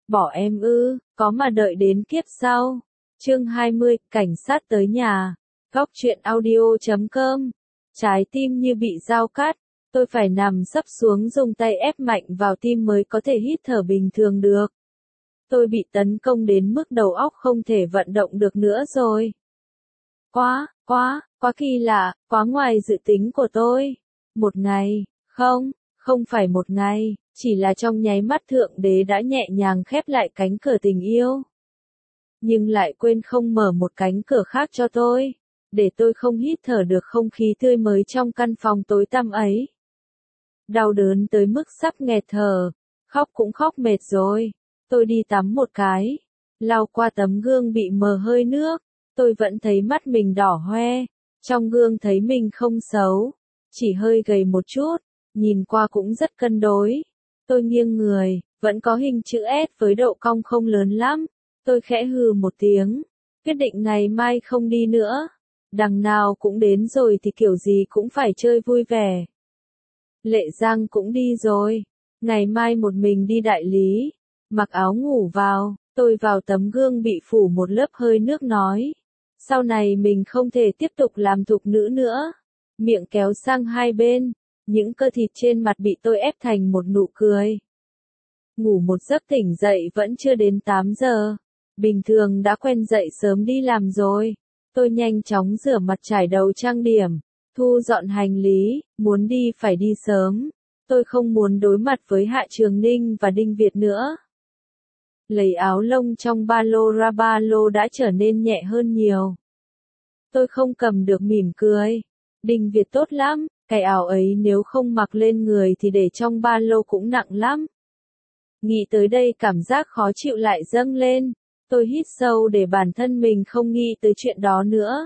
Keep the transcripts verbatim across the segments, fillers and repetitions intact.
Bỏ em ư, có mà đợi đến kiếp sau. Chương hai mươi, cảnh sát tới nhà. Góc truyện audio chấm com. Trái tim như bị dao cắt, tôi phải nằm sấp xuống dùng tay ép mạnh vào tim mới có thể hít thở bình thường được. Tôi bị tấn công đến mức đầu óc không thể vận động được nữa rồi. Quá, quá, quá kỳ lạ, quá ngoài dự tính của tôi. Một ngày, không, không phải một ngày, chỉ là trong nháy mắt Thượng Đế đã nhẹ nhàng khép lại cánh cửa tình yêu. Nhưng lại quên không mở một cánh cửa khác cho tôi, để tôi không hít thở được không khí tươi mới trong căn phòng tối tăm ấy. Đau đớn tới mức sắp nghẹt thở, khóc cũng khóc mệt rồi. Tôi đi tắm một cái, lau qua tấm gương bị mờ hơi nước, tôi vẫn thấy mắt mình đỏ hoe, trong gương thấy mình không xấu, chỉ hơi gầy một chút, nhìn qua cũng rất cân đối. Tôi nghiêng người, vẫn có hình chữ S với độ cong không lớn lắm, tôi khẽ hừ một tiếng, quyết định ngày mai không đi nữa, đằng nào cũng đến rồi thì kiểu gì cũng phải chơi vui vẻ. Lệ Giang cũng đi rồi, ngày mai một mình đi đại lý. Mặc áo ngủ vào, tôi vào tấm gương bị phủ một lớp hơi nước nói. Sau này mình không thể tiếp tục làm thục nữ nữa. Miệng kéo sang hai bên, những cơ thịt trên mặt bị tôi ép thành một nụ cười. Ngủ một giấc tỉnh dậy vẫn chưa đến tám giờ. Bình thường đã quen dậy sớm đi làm rồi. Tôi nhanh chóng rửa mặt trải đầu trang điểm, thu dọn hành lý, muốn đi phải đi sớm. Tôi không muốn đối mặt với Hạ Trường Ninh và Đinh Việt nữa. Lấy áo lông trong ba lô ra, ba lô đã trở nên nhẹ hơn nhiều. Tôi không cầm được mỉm cười. Đinh Việt tốt lắm, cái áo ấy nếu không mặc lên người thì để trong ba lô cũng nặng lắm. Nghĩ tới đây cảm giác khó chịu lại dâng lên. Tôi hít sâu để bản thân mình không nghĩ tới chuyện đó nữa.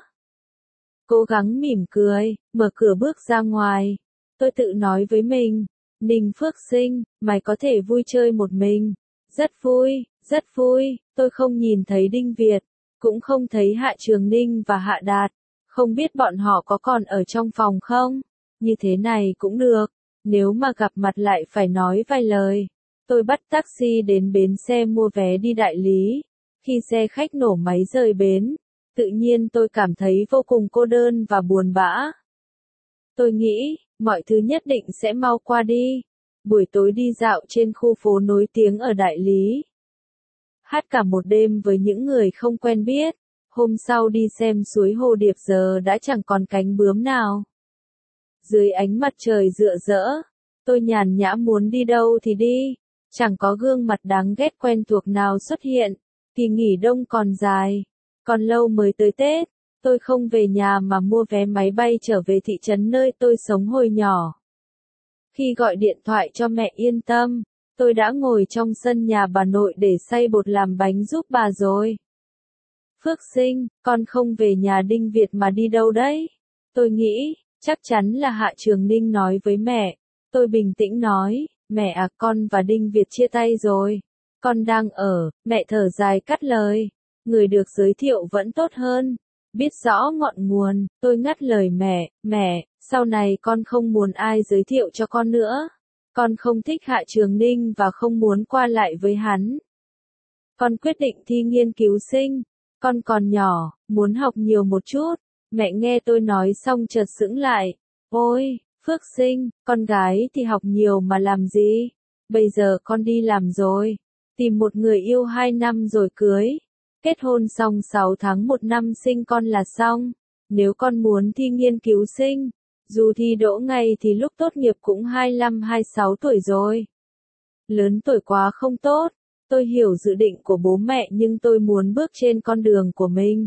Cố gắng mỉm cười, mở cửa bước ra ngoài. Tôi tự nói với mình, Ninh Phước Sinh, mày có thể vui chơi một mình. Rất vui, rất vui, tôi không nhìn thấy Đinh Việt, cũng không thấy Hạ Trường Ninh và Hạ Đạt, không biết bọn họ có còn ở trong phòng không, như thế này cũng được, nếu mà gặp mặt lại phải nói vài lời. Tôi bắt taxi đến bến xe mua vé đi đại lý, khi xe khách nổ máy rời bến, tự nhiên tôi cảm thấy vô cùng cô đơn và buồn bã. Tôi nghĩ, mọi thứ nhất định sẽ mau qua đi. Buổi tối đi dạo trên khu phố nổi tiếng ở đại lý. Hát cả một đêm với những người không quen biết. Hôm sau đi xem suối Hồ Điệp giờ đã chẳng còn cánh bướm nào. Dưới ánh mặt trời rực rỡ, tôi nhàn nhã muốn đi đâu thì đi. Chẳng có gương mặt đáng ghét quen thuộc nào xuất hiện. Kỳ nghỉ đông còn dài, còn lâu mới tới Tết. Tôi không về nhà mà mua vé máy bay trở về thị trấn nơi tôi sống hồi nhỏ. Khi gọi điện thoại cho mẹ yên tâm, tôi đã ngồi trong sân nhà bà nội để xay bột làm bánh giúp bà rồi. Phước Sinh, con không về nhà Đinh Việt mà đi đâu đấy? Tôi nghĩ, chắc chắn là Hạ Trường Ninh nói với mẹ. Tôi bình tĩnh nói, mẹ à, con và Đinh Việt chia tay rồi. Con đang ở, mẹ thở dài cắt lời. Người được giới thiệu vẫn tốt hơn. Biết rõ ngọn nguồn, tôi ngắt lời mẹ, mẹ, sau này con không muốn ai giới thiệu cho con nữa. Con không thích Hạ Trường Ninh và không muốn qua lại với hắn. Con quyết định thi nghiên cứu sinh. Con còn nhỏ, muốn học nhiều một chút. Mẹ nghe tôi nói xong chợt sững lại. Ôi, Phước Sinh, con gái thì học nhiều mà làm gì? Bây giờ con đi làm rồi. Tìm một người yêu hai năm rồi cưới. Kết hôn xong sáu tháng một năm sinh con là xong. Nếu con muốn thi nghiên cứu sinh, dù thi đỗ ngay thì lúc tốt nghiệp cũng hai mươi lăm hai mươi sáu tuổi rồi. Lớn tuổi quá không tốt. Tôi hiểu dự định của bố mẹ nhưng tôi muốn bước trên con đường của mình.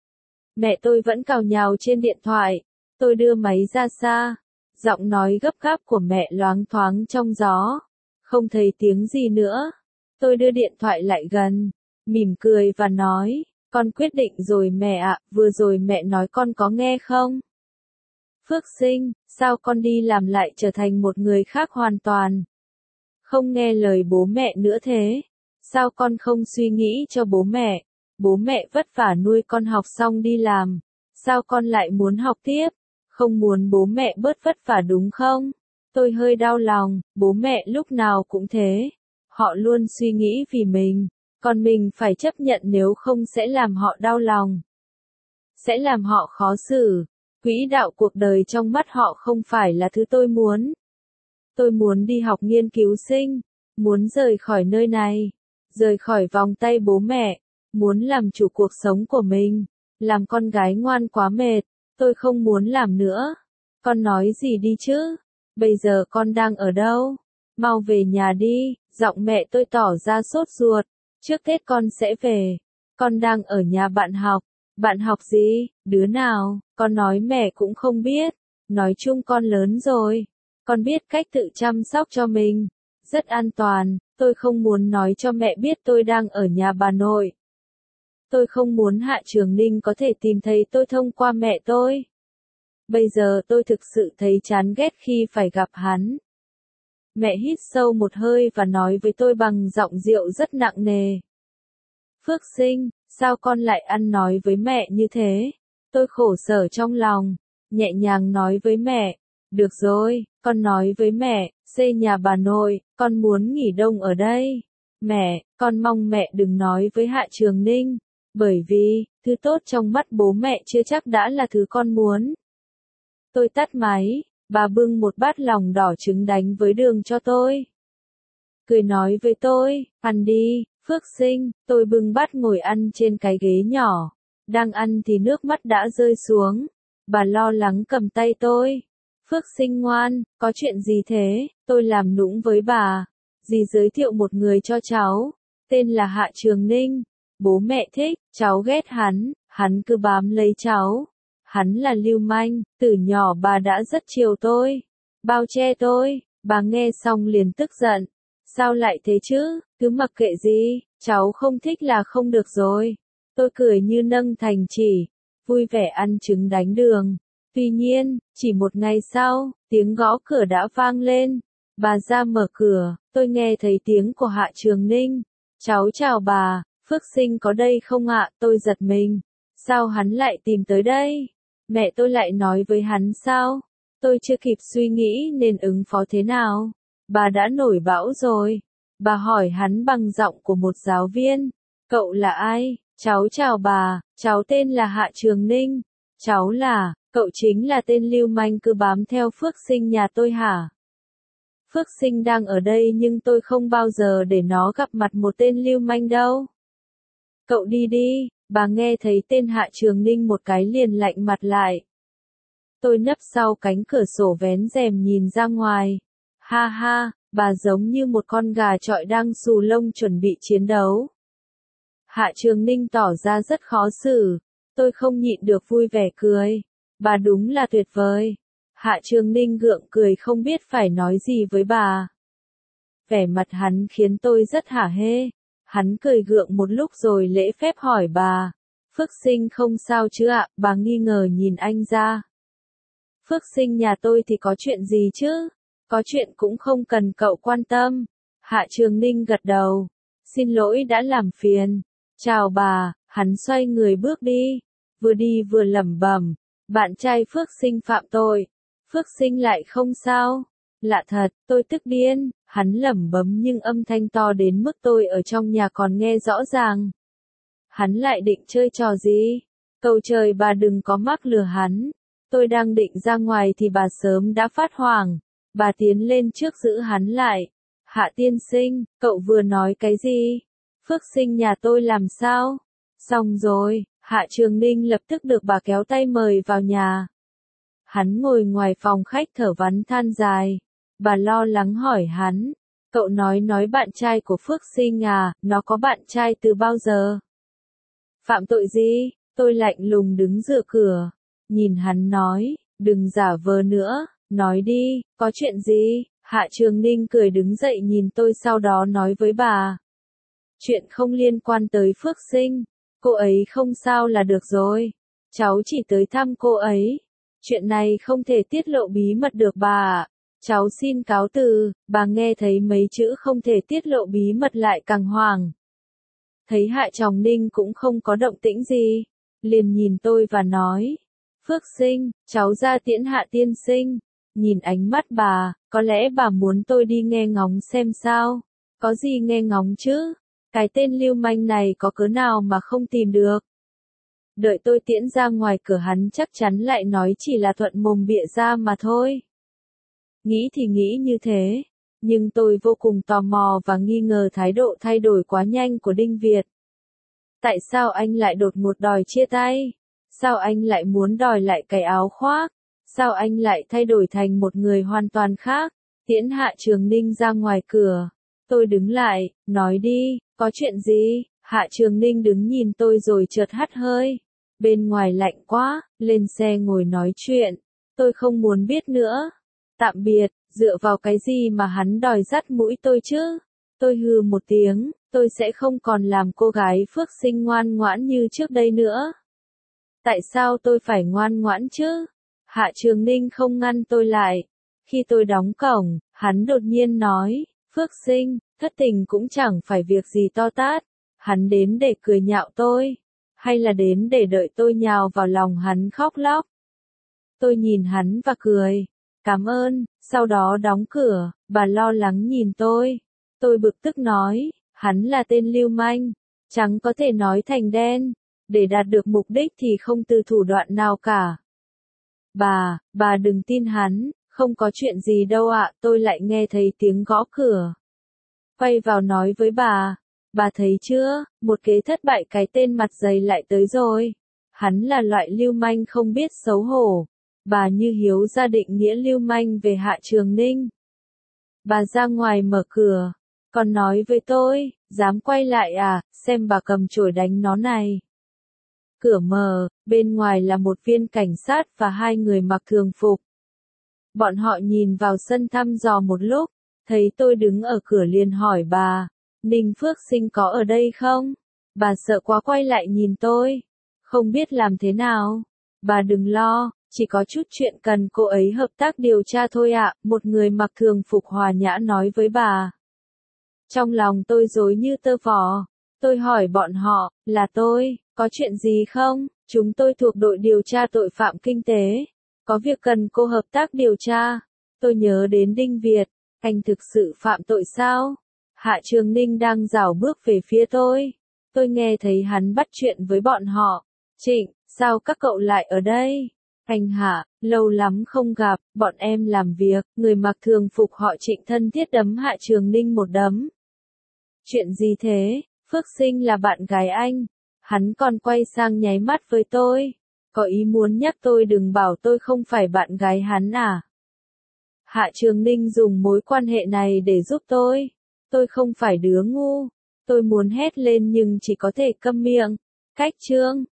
Mẹ tôi vẫn càu nhàu trên điện thoại. Tôi đưa máy ra xa. Giọng nói gấp gáp của mẹ loáng thoáng trong gió. Không thấy tiếng gì nữa. Tôi đưa điện thoại lại gần, mỉm cười và nói, con quyết định rồi mẹ ạ, vừa rồi mẹ nói con có nghe không? Phước Sinh, sao con đi làm lại trở thành một người khác hoàn toàn? Không nghe lời bố mẹ nữa thế? Sao con không suy nghĩ cho bố mẹ? Bố mẹ vất vả nuôi con học xong đi làm. Sao con lại muốn học tiếp? Không muốn bố mẹ bớt vất vả đúng không? Tôi hơi đau lòng, bố mẹ lúc nào cũng thế. Họ luôn suy nghĩ vì mình, còn mình phải chấp nhận nếu không sẽ làm họ đau lòng, sẽ làm họ khó xử. Quỹ đạo cuộc đời trong mắt họ không phải là thứ tôi muốn. Tôi muốn đi học nghiên cứu sinh, muốn rời khỏi nơi này, rời khỏi vòng tay bố mẹ, muốn làm chủ cuộc sống của mình. Làm con gái ngoan quá mệt, tôi không muốn làm nữa. Con nói gì đi chứ? Bây giờ con đang ở đâu? Mau về nhà đi, giọng mẹ tôi tỏ ra sốt ruột. Trước Tết con sẽ về. Con đang ở nhà bạn học. Bạn học gì? Đứa nào? Con nói mẹ cũng không biết. Nói chung con lớn rồi. Con biết cách tự chăm sóc cho mình. Rất an toàn, tôi không muốn nói cho mẹ biết tôi đang ở nhà bà nội. Tôi không muốn Hạ Trường Ninh có thể tìm thấy tôi thông qua mẹ tôi. Bây giờ tôi thực sự thấy chán ghét khi phải gặp hắn. Mẹ hít sâu một hơi và nói với tôi bằng giọng rượu rất nặng nề. Phước Sinh, sao con lại ăn nói với mẹ như thế? Tôi khổ sở trong lòng, nhẹ nhàng nói với mẹ. Được rồi, con nói với mẹ, xây nhà bà nội, con muốn nghỉ đông ở đây. Mẹ, con mong mẹ đừng nói với Hạ Trường Ninh, bởi vì, thứ tốt trong mắt bố mẹ chưa chắc đã là thứ con muốn. Tôi tắt máy, bà bưng một bát lòng đỏ trứng đánh với đường cho tôi. Cười nói với tôi, ăn đi, Phước Sinh. Tôi bưng bát ngồi ăn trên cái ghế nhỏ. Đang ăn thì nước mắt đã rơi xuống. Bà lo lắng cầm tay tôi. Phước Sinh ngoan, có chuyện gì thế? Tôi làm nũng với bà. Dì giới thiệu một người cho cháu. Tên là Hạ Trường Ninh. Bố mẹ thích, cháu ghét hắn, hắn cứ bám lấy cháu. Hắn là lưu manh, từ nhỏ bà đã rất chiều tôi. Bao che tôi, bà nghe xong liền tức giận. Sao lại thế chứ, cứ mặc kệ gì, cháu không thích là không được rồi. Tôi cười như nâng thành chỉ, vui vẻ ăn trứng đánh đường. Tuy nhiên, chỉ một ngày sau, tiếng gõ cửa đã vang lên. Bà ra mở cửa, tôi nghe thấy tiếng của Hạ Trường Ninh. Cháu chào bà, Phước Sinh có đây không ạ? Tôi giật mình. Sao hắn lại tìm tới đây? Mẹ tôi lại nói với hắn sao? Tôi chưa kịp suy nghĩ nên ứng phó thế nào. Bà đã nổi bão rồi. Bà hỏi hắn bằng giọng của một giáo viên. Cậu là ai? Cháu chào bà, cháu tên là Hạ Trường Ninh. Cháu là, cậu chính là tên lưu manh cứ bám theo Phước Sinh nhà tôi hả? Phước Sinh đang ở đây nhưng tôi không bao giờ để nó gặp mặt một tên lưu manh đâu. Cậu đi đi, bà nghe thấy tên Hạ Trường Ninh một cái liền lạnh mặt lại. Tôi nấp sau cánh cửa sổ vén rèm nhìn ra ngoài. Ha ha, bà giống như một con gà chọi đang xù lông chuẩn bị chiến đấu. Hạ Trường Ninh tỏ ra rất khó xử. Tôi không nhịn được vui vẻ cười. Bà đúng là tuyệt vời. Hạ Trường Ninh gượng cười không biết phải nói gì với bà. Vẻ mặt hắn khiến tôi rất hả hê. Hắn cười gượng một lúc rồi lễ phép hỏi bà. Phước Sinh không sao chứ ạ? Bà nghi ngờ nhìn anh ra. Phước Sinh nhà tôi thì có chuyện gì chứ? Có chuyện cũng không cần cậu quan tâm. Hạ Trường Ninh gật đầu. Xin lỗi đã làm phiền. Chào bà, hắn xoay người bước đi. Vừa đi vừa lẩm bẩm. Bạn trai Phước Sinh phạm tội. Phước Sinh lại không sao. Lạ thật, tôi tức điên. Hắn lẩm bẩm nhưng âm thanh to đến mức tôi ở trong nhà còn nghe rõ ràng. Hắn lại định chơi trò gì? Cầu trời bà đừng có mắc lừa hắn. Tôi đang định ra ngoài thì bà sớm đã phát hoảng. Bà tiến lên trước giữ hắn lại. Hạ tiên sinh, cậu vừa nói cái gì? Phước Sinh nhà tôi làm sao? Xong rồi, Hạ Trường Ninh lập tức được bà kéo tay mời vào nhà. Hắn ngồi ngoài phòng khách thở vắn than dài. Bà lo lắng hỏi hắn. Cậu nói nói bạn trai của Phước Sinh à, nó có bạn trai từ bao giờ? Phạm tội gì? Tôi lạnh lùng đứng giữa cửa. Nhìn hắn nói, đừng giả vờ nữa, nói đi, có chuyện gì? Hạ Trường Ninh cười đứng dậy nhìn tôi sau đó nói với bà. Chuyện không liên quan tới Phước Sinh, cô ấy không sao là được rồi. Cháu chỉ tới thăm cô ấy. Chuyện này không thể tiết lộ bí mật được bà ạ. Cháu xin cáo từ. Bà nghe thấy mấy chữ không thể tiết lộ bí mật lại càng hoảng. Thấy Hạ Trường Ninh cũng không có động tĩnh gì, liền nhìn tôi và nói. Phước Sinh, cháu ra tiễn Hạ tiên sinh. Nhìn ánh mắt bà, có lẽ bà muốn tôi đi nghe ngóng xem sao. Có gì nghe ngóng chứ? Cái tên lưu manh này có cớ nào mà không tìm được? Đợi tôi tiễn ra ngoài cửa hắn chắc chắn lại nói chỉ là thuận mồm bịa ra mà thôi. Nghĩ thì nghĩ như thế, nhưng tôi vô cùng tò mò và nghi ngờ thái độ thay đổi quá nhanh của Đinh Việt. Tại sao anh lại đột ngột đòi chia tay? Sao anh lại muốn đòi lại cái áo khoác? Sao anh lại thay đổi thành một người hoàn toàn khác? Tiễn Hạ Trường Ninh ra ngoài cửa. Tôi đứng lại, nói đi, có chuyện gì? Hạ Trường Ninh đứng nhìn tôi rồi chợt hắt hơi. Bên ngoài lạnh quá, lên xe ngồi nói chuyện. Tôi không muốn biết nữa. Tạm biệt, dựa vào cái gì mà hắn đòi dắt mũi tôi chứ? Tôi hừ một tiếng, tôi sẽ không còn làm cô gái phước sinh ngoan ngoãn như trước đây nữa. Tại sao tôi phải ngoan ngoãn chứ? Hạ Trường Ninh không ngăn tôi lại. Khi tôi đóng cổng, hắn đột nhiên nói, Phước Sinh, thất tình cũng chẳng phải việc gì to tát. Hắn đến để cười nhạo tôi, hay là đến để đợi tôi nhào vào lòng hắn khóc lóc? Tôi nhìn hắn và cười, cảm ơn, sau đó đóng cửa, bà lo lắng nhìn tôi. Tôi bực tức nói, hắn là tên lưu manh, trắng có thể nói thành đen, để đạt được mục đích thì không từ thủ đoạn nào cả. Bà, bà đừng tin hắn, không có chuyện gì đâu ạ, tôi lại nghe thấy tiếng gõ cửa. Quay vào nói với bà, bà thấy chưa, một kế thất bại cái tên mặt dày lại tới rồi. Hắn là loại lưu manh không biết xấu hổ. Bà như Hiếu ra định nghĩa lưu manh về Hạ Trường Ninh. Bà ra ngoài mở cửa, còn nói với tôi, dám quay lại à, xem bà cầm chổi đánh nó này. Cửa mở, bên ngoài là một viên cảnh sát và hai người mặc thường phục. Bọn họ nhìn vào sân thăm dò một lúc, thấy tôi đứng ở cửa liền hỏi bà, Ninh Phước Sinh có ở đây không? Bà sợ quá quay lại nhìn tôi, không biết làm thế nào. Bà đừng lo, chỉ có chút chuyện cần cô ấy hợp tác điều tra thôi ạ, một người mặc thường phục hòa nhã nói với bà. Trong lòng tôi rối như tơ vò, tôi hỏi bọn họ, là tôi, có chuyện gì không? Chúng tôi thuộc đội điều tra tội phạm kinh tế, có việc cần cô hợp tác điều tra. Tôi nhớ đến Đinh Việt, anh thực sự phạm tội sao? Hạ Trường Ninh đang rảo bước về phía tôi. Tôi nghe thấy hắn bắt chuyện với bọn họ. Trịnh, sao các cậu lại ở đây? Anh Hạ, lâu lắm không gặp, bọn em làm việc. Người mặc thường phục họ Trịnh thân thiết đấm Hạ Trường Ninh một đấm. Chuyện gì thế? Phước Sinh là bạn gái anh. Hắn còn quay sang nháy mắt với tôi. Có ý muốn nhắc tôi đừng bảo tôi không phải bạn gái hắn à? Hạ Trường Ninh dùng mối quan hệ này để giúp tôi. Tôi không phải đứa ngu. Tôi muốn hét lên nhưng chỉ có thể câm miệng. Cách chương.